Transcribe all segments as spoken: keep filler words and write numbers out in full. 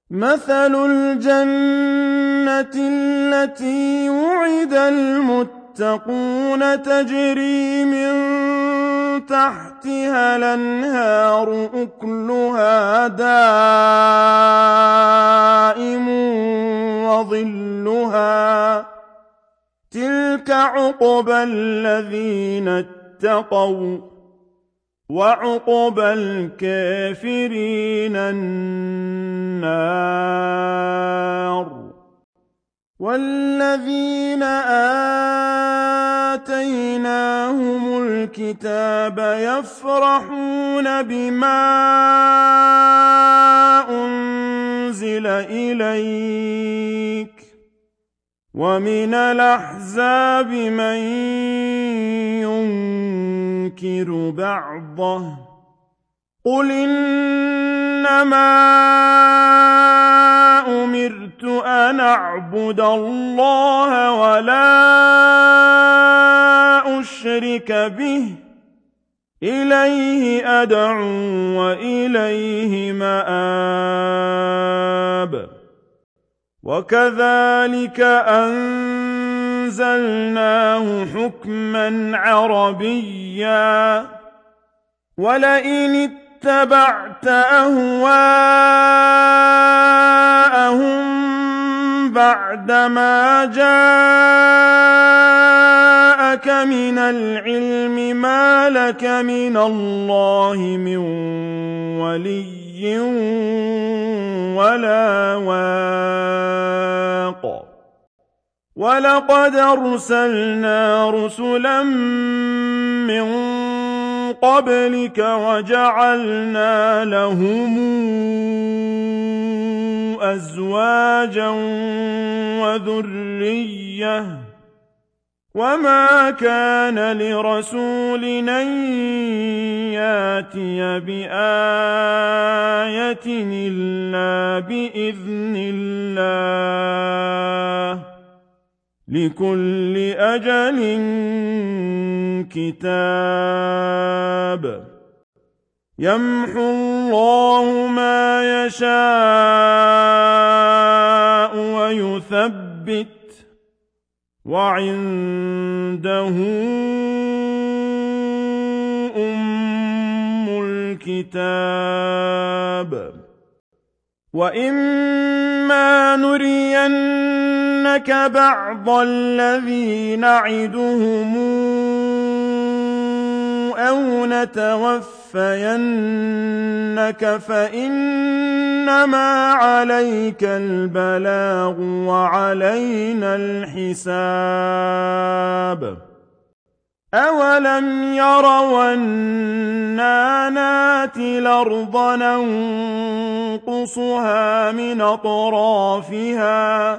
مثل الجنة التي وعد المتقون تجري من تحتها الأنهار أكلها دائم وظلها تلك عقبى الذين اتقوا وعقبى الكافرين النار والذين آتيناهم الكتاب يفرحون بما أنزل إليك ومن الأحزاب من ينكر بعضه قل إنما أمرت أن أعبد الله ولا أشرك به إليه أدعو وإليه مآب وكذلك أنزلناه حكما عربيا ولئن اتبعت أهواءهم بعدما جاءك من العلم ما لك من الله من ولي ولا واق ولقد أرسلنا رسلا من قبلك وجعلنا لهم أزواجا وذرية وما كان لرسول أن ياتي بآية إلا بإذن الله لكل أجل كتاب يمحو الله ما يشاء ويثبت وعنده أم الكتاب وإما نرينك بعض الذي نعدهم أو نتوفينك فإنما عليك البلاغ وعلينا الحساب أولم يروا أنا ناتي الأرض ننقصها من أطرافها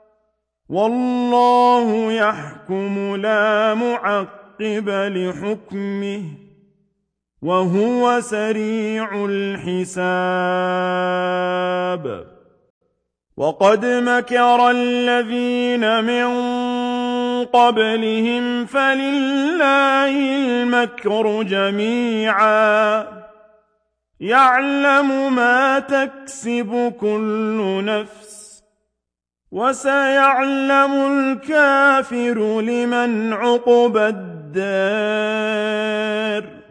والله يحكم لا معقب لحكمه وهو سريع الحساب وقد مكر الذين من قبلهم فلله المكر جميعا يعلم ما تكسب كل نفس وسيعلم الكافر لمن عقبى الدار